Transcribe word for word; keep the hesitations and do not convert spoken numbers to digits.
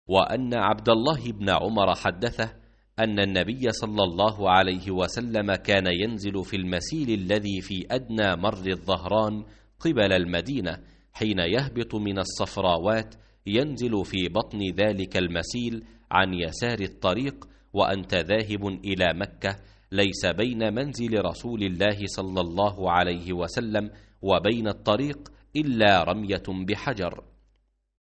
وأن عبد الله بن عمر حدثه أن النبي صلى الله عليه وسلم كان ينزل في المسيل الذي في أدنى مر الظهران قبل المدينة، حين يهبط من الصفراوات ينزل في بطن ذلك المسيل عن يسار الطريق، وأنت ذاهب إلى مكة، ليس بين منزل رسول الله صلى الله عليه وسلم وبين الطريق إلا رمية بحجر.